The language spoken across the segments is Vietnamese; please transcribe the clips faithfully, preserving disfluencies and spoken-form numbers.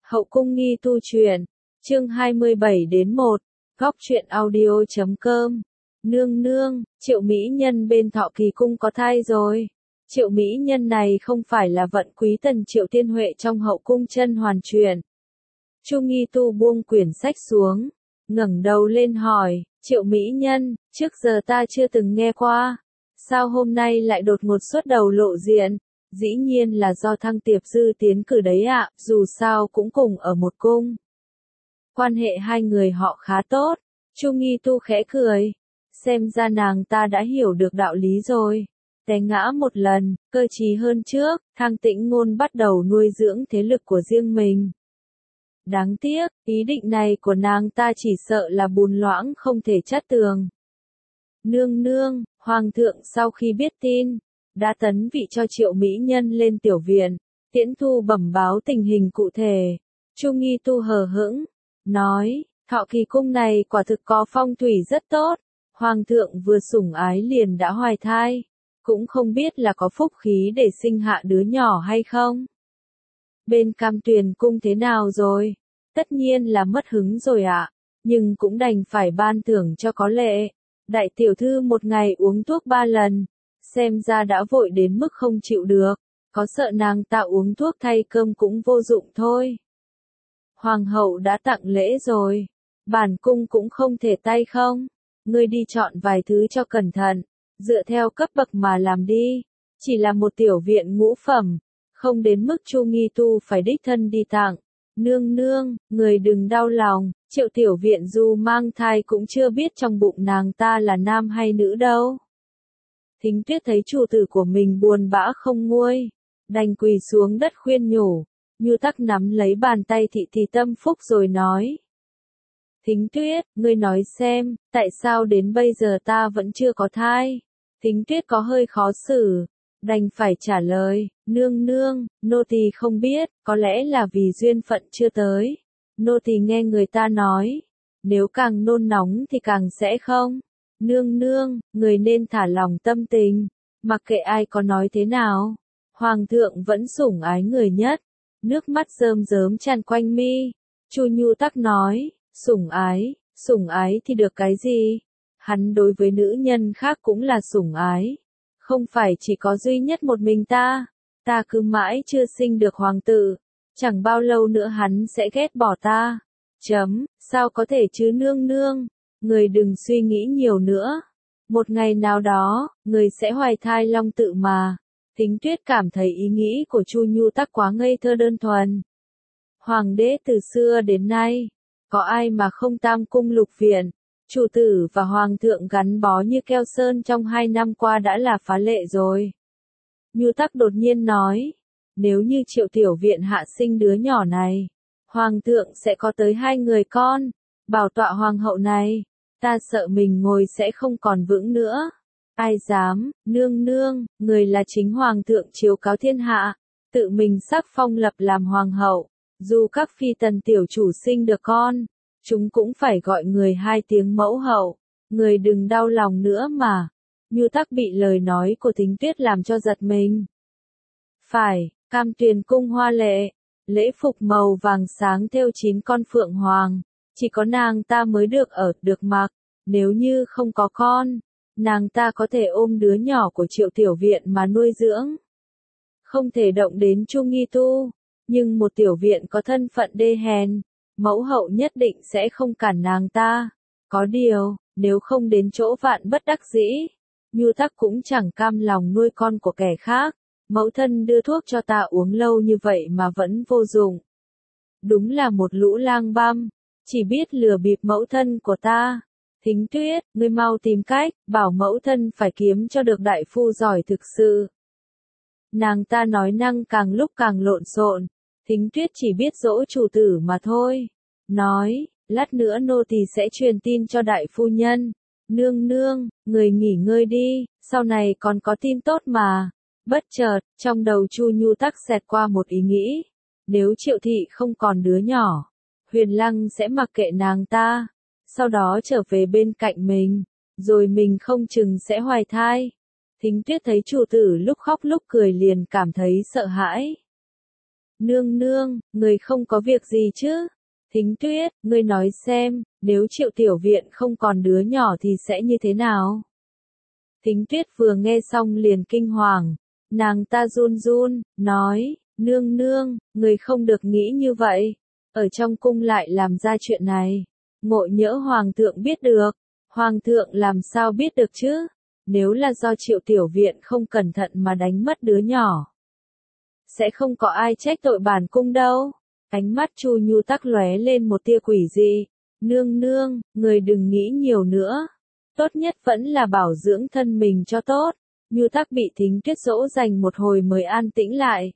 Hậu cung nghi tu truyện, chương hai mươi bảy đến một, góc truyện audio chấm com. Nương nương, Triệu mỹ nhân bên Thọ Kỳ cung có thai rồi. Triệu mỹ nhân này không phải là vận quý tần Triệu Tiên Huệ trong hậu cung chân hoàn truyền. Chu Nghi Tu buông quyển sách xuống, ngẩng đầu lên hỏi, Triệu mỹ nhân, trước giờ ta chưa từng nghe qua. Sao hôm nay lại đột ngột xuất đầu lộ diện? Dĩ nhiên là do Thăng Tiệp Dư tiến cử đấy ạ, dù sao cũng cùng ở một cung. Quan hệ hai người họ khá tốt. Chu Nghi Tu khẽ cười. Xem ra nàng ta đã hiểu được đạo lý rồi. Té ngã một lần, cơ trí hơn trước, Thang Tĩnh Ngôn bắt đầu nuôi dưỡng thế lực của riêng mình. Đáng tiếc, ý định này của nàng ta chỉ sợ là bùn loãng không thể chát tường. Nương nương, Hoàng thượng sau khi biết tin, đã tấn vị cho Triệu mỹ nhân lên tiểu viện, tiễn thu bẩm báo tình hình cụ thể. Chu Nghi Tu hờ hững, nói, Thọ Kỳ cung này quả thực có phong thủy rất tốt, Hoàng thượng vừa sủng ái liền đã hoài thai, cũng không biết là có phúc khí để sinh hạ đứa nhỏ hay không. Bên Cam Tuyền cung thế nào rồi? Tất nhiên là mất hứng rồi ạ, nhưng cũng đành phải ban thưởng cho có lệ. Đại tiểu thư một ngày uống thuốc ba lần, xem ra đã vội đến mức không chịu được, có sợ nàng ta uống thuốc thay cơm cũng vô dụng thôi. Hoàng hậu đã tặng lễ rồi, bản cung cũng không thể tay không, ngươi đi chọn vài thứ cho cẩn thận, dựa theo cấp bậc mà làm đi, chỉ là một tiểu viện ngũ phẩm, không đến mức Chu Nghi Tu phải đích thân đi tặng. Nương nương, người đừng đau lòng, Triệu tiểu viện dù mang thai cũng chưa biết trong bụng nàng ta là nam hay nữ đâu. Thính Tuyết thấy chủ tử của mình buồn bã không nguôi, đành quỳ xuống đất khuyên nhủ, Nhu Tắc nắm lấy bàn tay thị thì tâm phúc rồi nói. Thính Tuyết, ngươi nói xem, tại sao đến bây giờ ta vẫn chưa có thai? Thính Tuyết có hơi khó xử, đành phải trả lời, nương nương, nô tỳ không biết, có lẽ là vì duyên phận chưa tới. Nô tỳ nghe người ta nói, nếu càng nôn nóng thì càng sẽ không. Nương nương, người nên thả lòng tâm tình, mặc kệ ai có nói thế nào. Hoàng thượng vẫn sủng ái người nhất. Nước mắt rơm rớm tràn quanh mi. Chu Nhu Tắc nói, sủng ái, sủng ái thì được cái gì? Hắn đối với nữ nhân khác cũng là sủng ái. Không phải chỉ có duy nhất một mình ta. Ta cứ mãi chưa sinh được hoàng tử. Chẳng bao lâu nữa hắn sẽ ghét bỏ ta. Chấm, sao có thể chứ nương nương? Người đừng suy nghĩ nhiều nữa. Một ngày nào đó, người sẽ hoài thai long tự mà. Thính Tuyết cảm thấy ý nghĩ của Chu Nhu Tắc quá ngây thơ đơn thuần. Hoàng đế từ xưa đến nay, có ai mà không tam cung lục viện, chủ tử và hoàng thượng gắn bó như keo sơn trong hai năm qua đã là phá lệ rồi. Nhu Tắc đột nhiên nói, nếu như Triệu tiểu viện hạ sinh đứa nhỏ này, hoàng thượng sẽ có tới hai người con, bảo tọa hoàng hậu này, ta sợ mình ngồi sẽ không còn vững nữa. Ai dám, nương nương, người là chính hoàng thượng chiếu cáo thiên hạ, tự mình sắc phong lập làm hoàng hậu, dù các phi tần tiểu chủ sinh được con, chúng cũng phải gọi người hai tiếng mẫu hậu, người đừng đau lòng nữa mà. Nhu Tắc bị lời nói của Thính Tuyết làm cho giật mình. Phải, Cam Tuyền cung hoa lệ, lễ phục màu vàng sáng thêu chín con phượng hoàng, chỉ có nàng ta mới được ở, được mặc, nếu như không có con, nàng ta có thể ôm đứa nhỏ của Triệu tiểu viện mà nuôi dưỡng. Không thể động đến Chu Nghi Tu, nhưng một tiểu viện có thân phận đê hèn, mẫu hậu nhất định sẽ không cản nàng ta. Có điều, nếu không đến chỗ vạn bất đắc dĩ, Nhu Tắc cũng chẳng cam lòng nuôi con của kẻ khác. Mẫu thân đưa thuốc cho ta uống lâu như vậy mà vẫn vô dụng. Đúng là một lũ lang băm, chỉ biết lừa bịp mẫu thân của ta. Thính Tuyết, ngươi mau tìm cách, bảo mẫu thân phải kiếm cho được đại phu giỏi thực sự. Nàng ta nói năng càng lúc càng lộn xộn, Thính Tuyết chỉ biết dỗ chủ tử mà thôi. Nói, lát nữa nô tỳ sẽ truyền tin cho đại phu nhân. Nương nương, người nghỉ ngơi đi, sau này còn có tin tốt mà. Bất chợt, trong đầu Chu Nhu Tắc xẹt qua một ý nghĩ. Nếu Triệu thị không còn đứa nhỏ, Huyền Lăng sẽ mặc kệ nàng ta, sau đó trở về bên cạnh mình, rồi mình không chừng sẽ hoài thai. Thính Tuyết thấy chủ tử lúc khóc lúc cười liền cảm thấy sợ hãi. Nương nương, người không có việc gì chứ? Thính Tuyết, ngươi nói xem, nếu Triệu Tiểu Viện không còn đứa nhỏ thì sẽ như thế nào? Thính Tuyết vừa nghe xong liền kinh hoàng, nàng ta run run, nói, nương nương, người không được nghĩ như vậy, ở trong cung lại làm ra chuyện này, ngộ nhỡ Hoàng thượng biết được, Hoàng thượng làm sao biết được chứ, nếu là do Triệu Tiểu Viện không cẩn thận mà đánh mất đứa nhỏ. Sẽ không có ai trách tội bản cung đâu. Ánh mắt Chu Nhu Tắc lóe lên một tia quỷ dị. Nương nương, người đừng nghĩ nhiều nữa. Tốt nhất vẫn là bảo dưỡng thân mình cho tốt. Nhu Tắc bị Thính Tuyết dỗ dành một hồi mới an tĩnh lại.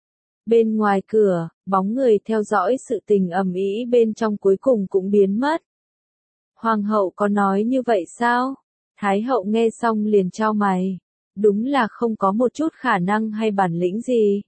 Bên ngoài cửa, bóng người theo dõi sự tình ầm ĩ bên trong cuối cùng cũng biến mất. Hoàng hậu có nói như vậy sao? Thái hậu nghe xong liền chau mày. Đúng là không có một chút khả năng hay bản lĩnh gì.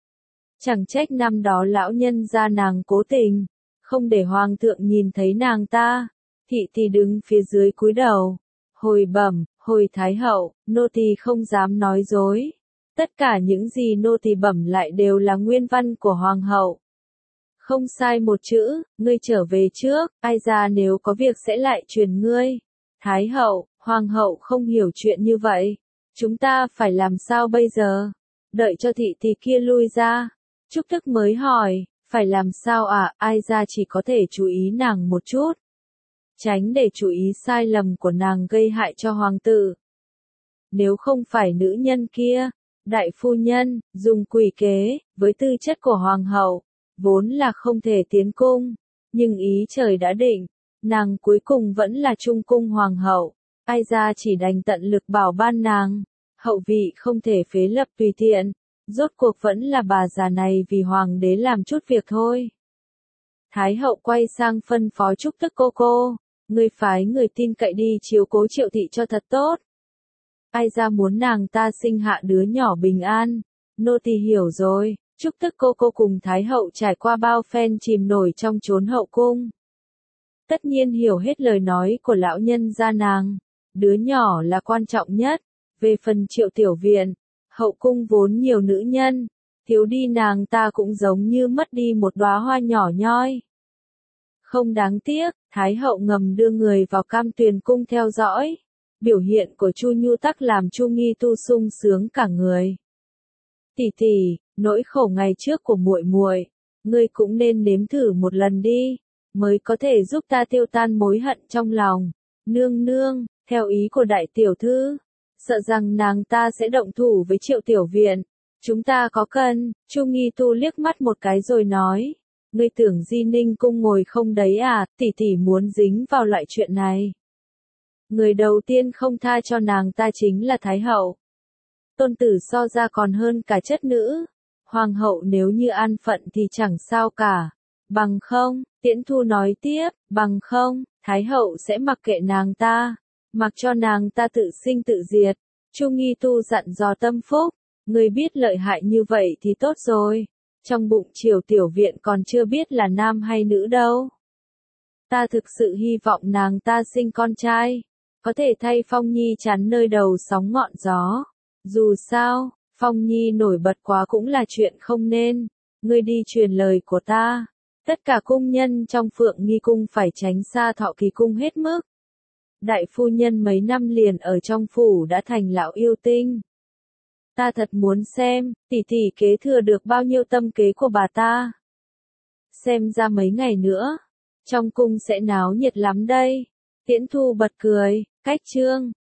Chẳng trách năm đó lão nhân gia nàng cố tình, không để hoàng thượng nhìn thấy nàng ta. Thị thì đứng phía dưới cúi đầu, hồi bẩm, hồi thái hậu, nô tỳ không dám nói dối. Tất cả những gì nô tỳ bẩm lại đều là nguyên văn của hoàng hậu. Không sai một chữ, ngươi trở về trước, ai ra nếu có việc sẽ lại truyền ngươi. Thái hậu, hoàng hậu không hiểu chuyện như vậy. Chúng ta phải làm sao bây giờ? Đợi cho thị thì kia lui ra. Trúc Thức mới hỏi, phải làm sao à, ai ra chỉ có thể chú ý nàng một chút. Tránh để chú ý sai lầm của nàng gây hại cho hoàng tử. Nếu không phải nữ nhân kia, đại phu nhân, dùng quỷ kế, với tư chất của hoàng hậu, vốn là không thể tiến cung. Nhưng ý trời đã định, nàng cuối cùng vẫn là trung cung hoàng hậu. Ai ra chỉ đành tận lực bảo ban nàng. Hậu vị không thể phế lập tùy tiện. Rốt cuộc vẫn là bà già này vì hoàng đế làm chút việc thôi. Thái hậu quay sang phân phó Trúc Tức cô cô, người phái người tin cậy đi chiếu cố Triệu thị cho thật tốt. Ai ra muốn nàng ta sinh hạ đứa nhỏ bình an, nô tỳ hiểu rồi. Trúc Tức cô cô cùng Thái hậu trải qua bao phen chìm nổi trong chốn hậu cung. Tất nhiên hiểu hết lời nói của lão nhân gia nàng, đứa nhỏ là quan trọng nhất, về phần Triệu Tiểu Viện. Hậu cung vốn nhiều nữ nhân, thiếu đi nàng ta cũng giống như mất đi một đóa hoa nhỏ nhoi. Không đáng tiếc, Thái hậu ngầm đưa người vào Cam Tuyền cung theo dõi. Biểu hiện của Chu Nhu Tắc làm Chu Nghi Tu sung sướng cả người. Tỷ tỷ, nỗi khổ ngày trước của muội muội, ngươi cũng nên nếm thử một lần đi, mới có thể giúp ta tiêu tan mối hận trong lòng. Nương nương, theo ý của đại tiểu thư. Sợ rằng nàng ta sẽ động thủ với Triệu Tiểu Viện. Chúng ta có cần, Chu Nghi Tu liếc mắt một cái rồi nói. Ngươi tưởng Di Ninh cung ngồi không đấy à, tỷ tỷ muốn dính vào loại chuyện này. Người đầu tiên không tha cho nàng ta chính là Thái hậu. Tôn tử so ra còn hơn cả chất nữ. Hoàng hậu nếu như an phận thì chẳng sao cả. Bằng không, Tiễn Thu nói tiếp, bằng không, Thái hậu sẽ mặc kệ nàng ta. Mặc cho nàng ta tự sinh tự diệt. Chu Nghi Tu dặn dò Tâm Phúc, người biết lợi hại như vậy thì tốt rồi. Trong bụng Triều Tiểu Viện còn chưa biết là nam hay nữ đâu. Ta thực sự hy vọng nàng ta sinh con trai, có thể thay Phong Nhi chắn nơi đầu sóng ngọn gió. Dù sao, Phong Nhi nổi bật quá cũng là chuyện không nên. Ngươi đi truyền lời của ta. Tất cả cung nhân trong Phượng Nghi cung phải tránh xa Thọ Kỳ cung hết mức. Đại phu nhân mấy năm liền ở trong phủ đã thành lão yêu tinh. Ta thật muốn xem, tỷ tỷ kế thừa được bao nhiêu tâm kế của bà ta. Xem ra mấy ngày nữa, trong cung sẽ náo nhiệt lắm đây. Tiễn Thu bật cười, cách chương.